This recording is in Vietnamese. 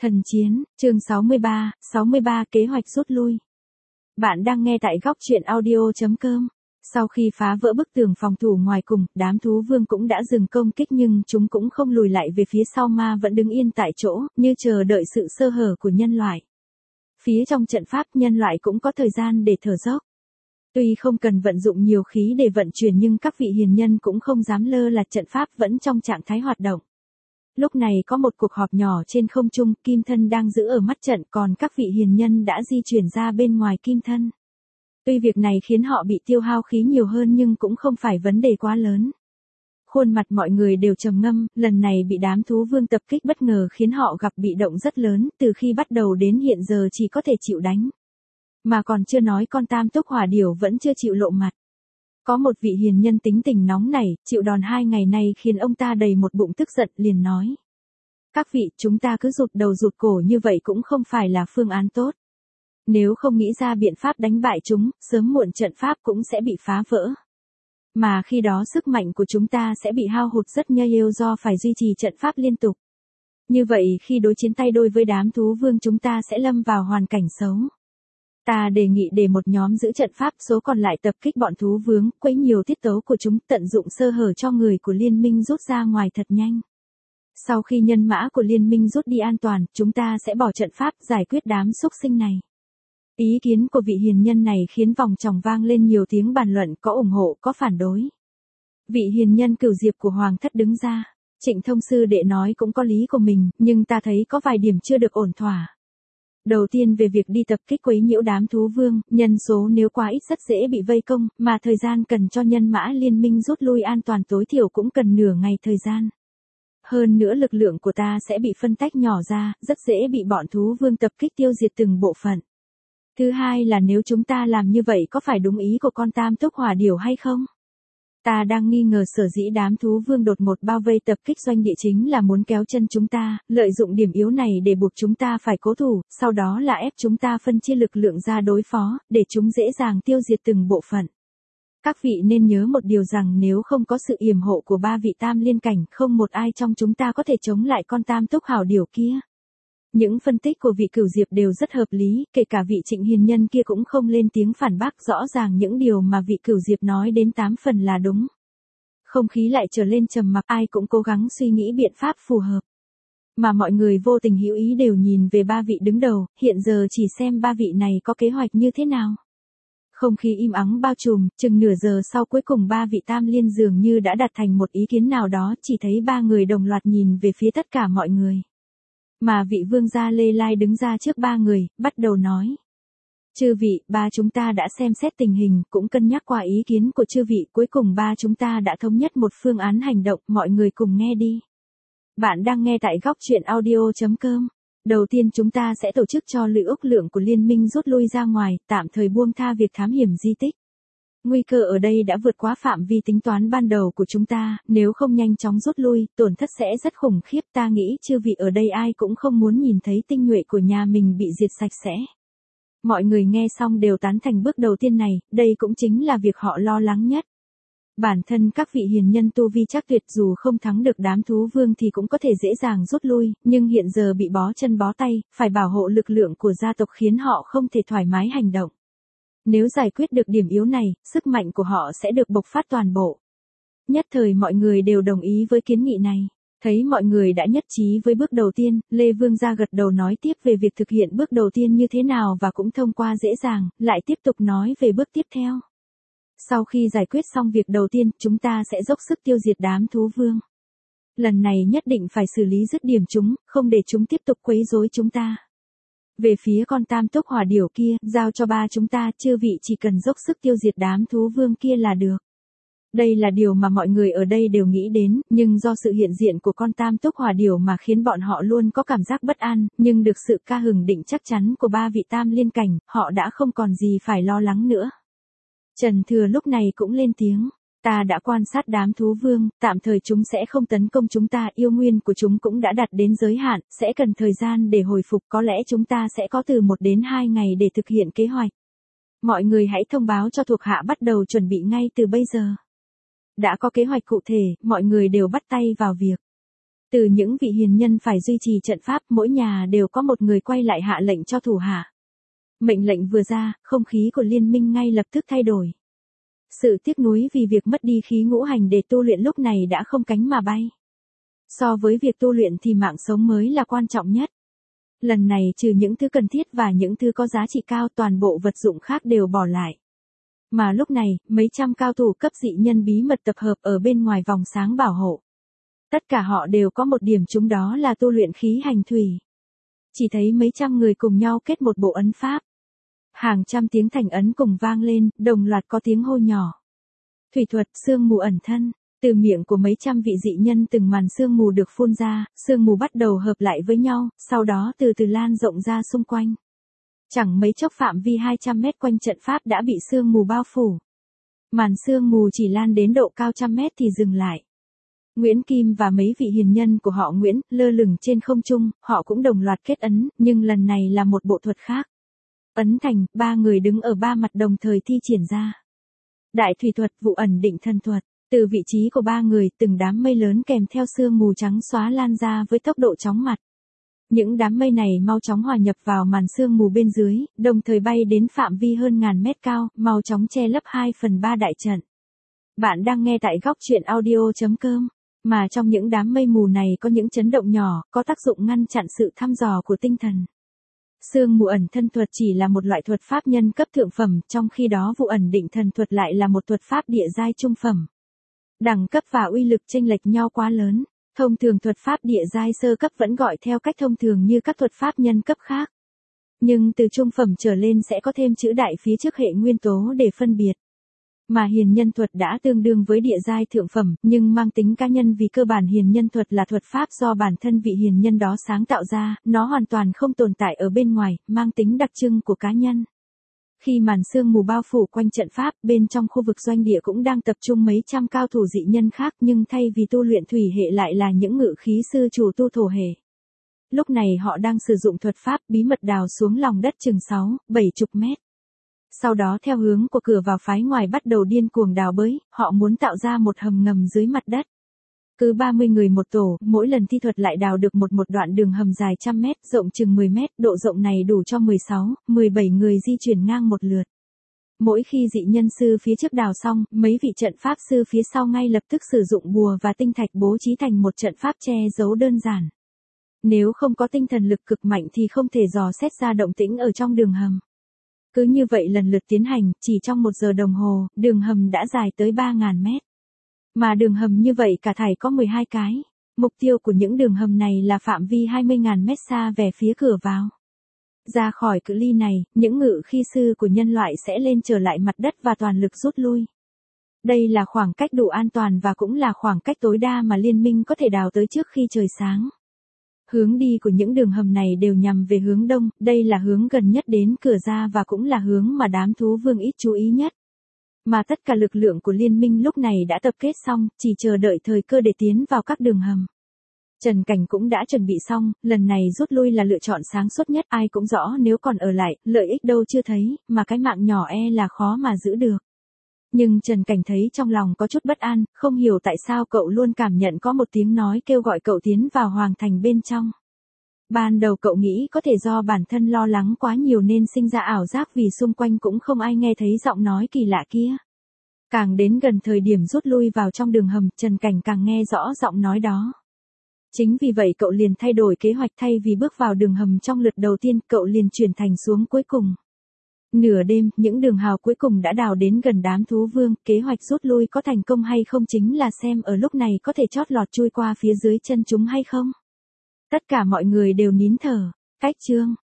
Thần chiến, chương 63 kế hoạch rút lui. Bạn đang nghe tại góc truyện audio.com. Sau khi phá vỡ bức tường phòng thủ ngoài cùng, đám thú vương cũng đã dừng công kích nhưng chúng cũng không lùi lại về phía sau mà vẫn đứng yên tại chỗ, như chờ đợi sự sơ hở của nhân loại. Phía trong trận pháp nhân loại cũng có thời gian để thở dốc. Tuy không cần vận dụng nhiều khí để vận chuyển nhưng các vị hiền nhân cũng không dám lơ là trận pháp vẫn trong trạng thái hoạt động. Lúc này có một cuộc họp nhỏ trên không trung, Kim Thân đang giữ ở mắt trận còn các vị hiền nhân đã di chuyển ra bên ngoài Kim Thân. Tuy việc này khiến họ bị tiêu hao khí nhiều hơn nhưng cũng không phải vấn đề quá lớn. Khuôn mặt mọi người đều trầm ngâm, lần này bị đám thú vương tập kích bất ngờ khiến họ gặp bị động rất lớn, từ khi bắt đầu đến hiện giờ chỉ có thể chịu đánh. Mà còn chưa nói con tam túc hỏa điểu vẫn chưa chịu lộ mặt. Có một vị hiền nhân tính tình nóng nảy, chịu đòn 2 ngày nay khiến ông ta đầy một bụng tức giận liền nói. Các vị, chúng ta cứ rụt đầu rụt cổ như vậy cũng không phải là phương án tốt. Nếu không nghĩ ra biện pháp đánh bại chúng, sớm muộn trận pháp cũng sẽ bị phá vỡ. Mà khi đó sức mạnh của chúng ta sẽ bị hao hụt rất nhiều do phải duy trì trận pháp liên tục. Như vậy khi đối chiến tay đôi với đám thú vương chúng ta sẽ lâm vào hoàn cảnh xấu. Ta đề nghị để một nhóm giữ trận pháp, số còn lại tập kích bọn thú vương, quấy nhiều tiết tấu của chúng, tận dụng sơ hở cho người của liên minh rút ra ngoài thật nhanh. Sau khi nhân mã của liên minh rút đi an toàn, chúng ta sẽ bỏ trận pháp giải quyết đám xúc sinh này. Ý kiến của vị hiền nhân này khiến vòng tròn vang lên nhiều tiếng bàn luận, có ủng hộ, có phản đối. Vị hiền nhân Cửu Diệp của Hoàng thất đứng ra, Trịnh Thông sư đệ nói cũng có lý của mình, nhưng ta thấy có vài điểm chưa được ổn thỏa. Đầu tiên về việc đi tập kích quấy nhiễu đám thú vương, nhân số nếu quá ít rất dễ bị vây công, mà thời gian cần cho nhân mã liên minh rút lui an toàn tối thiểu cũng cần nửa ngày thời gian. Hơn nữa lực lượng của ta sẽ bị phân tách nhỏ ra, rất dễ bị bọn thú vương tập kích tiêu diệt từng bộ phận. Thứ hai là nếu chúng ta làm như vậy có phải đúng ý của con tam túc hỏa điểu hay không? Ta đang nghi ngờ sở dĩ đám thú vương đột ngột bao vây tập kích doanh địa chính là muốn kéo chân chúng ta, lợi dụng điểm yếu này để buộc chúng ta phải cố thủ, sau đó là ép chúng ta phân chia lực lượng ra đối phó, để chúng dễ dàng tiêu diệt từng bộ phận. Các vị nên nhớ một điều rằng nếu không có sự yểm hộ của 3 vị tam liên cảnh, không một ai trong chúng ta có thể chống lại con tam túc hảo điểu kia. Những phân tích của vị Cửu Diệp đều rất hợp lý, kể cả vị Trịnh hiền nhân kia cũng không lên tiếng phản bác, rõ ràng những điều mà vị Cửu Diệp nói đến 8 phần là đúng. Không khí lại trở lên trầm mặc, ai cũng cố gắng suy nghĩ biện pháp phù hợp. Mà mọi người vô tình hữu ý đều nhìn về 3 vị đứng đầu, hiện giờ chỉ xem 3 vị này có kế hoạch như thế nào. Không khí im ắng bao trùm, chừng nửa giờ sau cuối cùng 3 vị tam liên dường như đã đạt thành một ý kiến nào đó, chỉ thấy 3 người đồng loạt nhìn về phía tất cả mọi người. Mà vị vương gia Lê Lai đứng ra trước 3 người, bắt đầu nói. Chư vị, chúng ta đã xem xét tình hình, cũng cân nhắc qua ý kiến của chư vị, cuối cùng chúng ta đã thống nhất một phương án hành động, mọi người cùng nghe đi. Bạn đang nghe tại góc truyện audio.com. Đầu tiên chúng ta sẽ tổ chức cho lực lượng của liên minh rút lui ra ngoài, tạm thời buông tha việc thám hiểm di tích. Nguy cơ ở đây đã vượt quá phạm vi tính toán ban đầu của chúng ta, nếu không nhanh chóng rút lui, tổn thất sẽ rất khủng khiếp. Ta nghĩ chư vị ở đây ai cũng không muốn nhìn thấy tinh nhuệ của nhà mình bị diệt sạch sẽ. Mọi người nghe xong đều tán thành bước đầu tiên này, đây cũng chính là việc họ lo lắng nhất. Bản thân các vị hiền nhân tu vi chắc tuyệt dù không thắng được đám thú vương thì cũng có thể dễ dàng rút lui, nhưng hiện giờ bị bó chân bó tay, phải bảo hộ lực lượng của gia tộc khiến họ không thể thoải mái hành động. Nếu giải quyết được điểm yếu này, sức mạnh của họ sẽ được bộc phát toàn bộ. Nhất thời mọi người đều đồng ý với kiến nghị này. Thấy mọi người đã nhất trí với bước đầu tiên, Lê Vương gia gật đầu nói tiếp về việc thực hiện bước đầu tiên như thế nào và cũng thông qua dễ dàng, lại tiếp tục nói về bước tiếp theo. Sau khi giải quyết xong việc đầu tiên, chúng ta sẽ dốc sức tiêu diệt đám thú vương. Lần này nhất định phải xử lý dứt điểm chúng, không để chúng tiếp tục quấy rối chúng ta. Về phía con tam túc hỏa điểu kia, giao cho chúng ta, chư vị chỉ cần dốc sức tiêu diệt đám thú vương kia là được. Đây là điều mà mọi người ở đây đều nghĩ đến, nhưng do sự hiện diện của con tam túc hỏa điểu mà khiến bọn họ luôn có cảm giác bất an, nhưng được sự ca hừng định chắc chắn của 3 vị tam liên cảnh, họ đã không còn gì phải lo lắng nữa. Trần Thừa lúc này cũng lên tiếng. Ta đã quan sát đám thú vương, tạm thời chúng sẽ không tấn công chúng ta, yêu nguyên của chúng cũng đã đạt đến giới hạn, sẽ cần thời gian để hồi phục, có lẽ chúng ta sẽ có từ 1 đến 2 ngày để thực hiện kế hoạch. Mọi người hãy thông báo cho thuộc hạ bắt đầu chuẩn bị ngay từ bây giờ. Đã có kế hoạch cụ thể, mọi người đều bắt tay vào việc. Từ những vị hiền nhân phải duy trì trận pháp, mỗi nhà đều có một người quay lại hạ lệnh cho thủ hạ. Mệnh lệnh vừa ra, không khí của liên minh ngay lập tức thay đổi. Sự tiếc nuối vì việc mất đi khí ngũ hành để tu luyện lúc này đã không cánh mà bay. So với việc tu luyện thì mạng sống mới là quan trọng nhất. Lần này trừ những thứ cần thiết và những thứ có giá trị cao, toàn bộ vật dụng khác đều bỏ lại. Mà lúc này, mấy trăm cao thủ cấp dị nhân bí mật tập hợp ở bên ngoài vòng sáng bảo hộ. Tất cả họ đều có một điểm chung, đó là tu luyện khí hành thủy. Chỉ thấy mấy trăm người cùng nhau kết một bộ ấn pháp. Hàng trăm tiếng thành ấn cùng vang lên, đồng loạt có tiếng hô nhỏ. Thủy thuật, sương mù ẩn thân. Từ miệng của mấy trăm vị dị nhân từng màn sương mù được phun ra, sương mù bắt đầu hợp lại với nhau, sau đó từ từ lan rộng ra xung quanh. Chẳng mấy chốc phạm vi 200 mét quanh trận pháp đã bị sương mù bao phủ. Màn sương mù chỉ lan đến độ cao 100 mét thì dừng lại. Nguyễn Kim và mấy vị hiền nhân của họ Nguyễn, lơ lửng trên không trung, họ cũng đồng loạt kết ấn, nhưng lần này là một bộ thuật khác. Ấn thành, 3 người đứng ở 3 mặt đồng thời thi triển ra. Đại thủy thuật, vụ ẩn định thân thuật. Từ vị trí của 3 người, từng đám mây lớn kèm theo sương mù trắng xóa lan ra với tốc độ chóng mặt. Những đám mây này mau chóng hòa nhập vào màn sương mù bên dưới, đồng thời bay đến phạm vi hơn ngàn mét cao, mau chóng che lấp 2/3 đại trận. Bạn đang nghe tại góc truyện audio.com. Mà trong những đám mây mù này có những chấn động nhỏ, có tác dụng ngăn chặn sự thăm dò của tinh thần. Sương mù ẩn thân thuật chỉ là một loại thuật pháp nhân cấp thượng phẩm, trong khi đó vụ ẩn định thần thuật lại là một thuật pháp địa giai trung phẩm. Đẳng cấp và uy lực chênh lệch nhau quá lớn. Thông thường thuật pháp địa giai sơ cấp vẫn gọi theo cách thông thường như các thuật pháp nhân cấp khác. Nhưng từ trung phẩm trở lên sẽ có thêm chữ đại phía trước hệ nguyên tố để phân biệt. Mà hiền nhân thuật đã tương đương với địa giai thượng phẩm, nhưng mang tính cá nhân vì cơ bản hiền nhân thuật là thuật pháp do bản thân vị hiền nhân đó sáng tạo ra, nó hoàn toàn không tồn tại ở bên ngoài, mang tính đặc trưng của cá nhân. Khi màn sương mù bao phủ quanh trận pháp, bên trong khu vực doanh địa cũng đang tập trung mấy trăm cao thủ dị nhân khác, nhưng thay vì tu luyện thủy hệ lại là những ngự khí sư chủ tu thổ hệ. Lúc này họ đang sử dụng thuật pháp bí mật đào xuống lòng đất chừng 6-70 mét. Sau đó theo hướng của cửa vào phái ngoài bắt đầu điên cuồng đào bới, họ muốn tạo ra một hầm ngầm dưới mặt đất. Cứ 30 người một tổ, mỗi lần thi thuật lại đào được một đoạn đường hầm dài 100 mét, rộng chừng 10 mét, độ rộng này đủ cho 16-17 người di chuyển ngang một lượt. Mỗi khi dị nhân sư phía trước đào xong, mấy vị trận pháp sư phía sau ngay lập tức sử dụng bùa và tinh thạch bố trí thành một trận pháp che giấu đơn giản. Nếu không có tinh thần lực cực mạnh thì không thể dò xét ra động tĩnh ở trong đường hầm. Cứ như vậy lần lượt tiến hành, chỉ trong 1 giờ đồng hồ, đường hầm đã dài tới 3.000 mét. Mà đường hầm như vậy cả thảy có 12 cái. Mục tiêu của những đường hầm này là phạm vi 20.000 mét xa về phía cửa vào. Ra khỏi cự ly này, những ngự khí sư của nhân loại sẽ lên trở lại mặt đất và toàn lực rút lui. Đây là khoảng cách đủ an toàn và cũng là khoảng cách tối đa mà liên minh có thể đào tới trước khi trời sáng. Hướng đi của những đường hầm này đều nhằm về hướng đông, đây là hướng gần nhất đến cửa ra và cũng là hướng mà đám thú vương ít chú ý nhất. Mà tất cả lực lượng của liên minh lúc này đã tập kết xong, chỉ chờ đợi thời cơ để tiến vào các đường hầm. Trần Cảnh cũng đã chuẩn bị xong, lần này rút lui là lựa chọn sáng suốt nhất, ai cũng rõ nếu còn ở lại, lợi ích đâu chưa thấy, mà cái mạng nhỏ là khó mà giữ được. Nhưng Trần Cảnh thấy trong lòng có chút bất an, không hiểu tại sao cậu luôn cảm nhận có một tiếng nói kêu gọi cậu tiến vào hoàng thành bên trong. Ban đầu cậu nghĩ có thể do bản thân lo lắng quá nhiều nên sinh ra ảo giác vì xung quanh cũng không ai nghe thấy giọng nói kỳ lạ kia. Càng đến gần thời điểm rút lui vào trong đường hầm, Trần Cảnh càng nghe rõ giọng nói đó. Chính vì vậy cậu liền thay đổi kế hoạch, thay vì bước vào đường hầm trong lượt đầu tiên, cậu liền chuyển thành xuống cuối cùng. Nửa đêm, những đường hào cuối cùng đã đào đến gần đám thú vương, kế hoạch rút lui có thành công hay không chính là xem ở lúc này có thể chót lọt chui qua phía dưới chân chúng hay không. Tất cả mọi người đều nín thở. Cách chương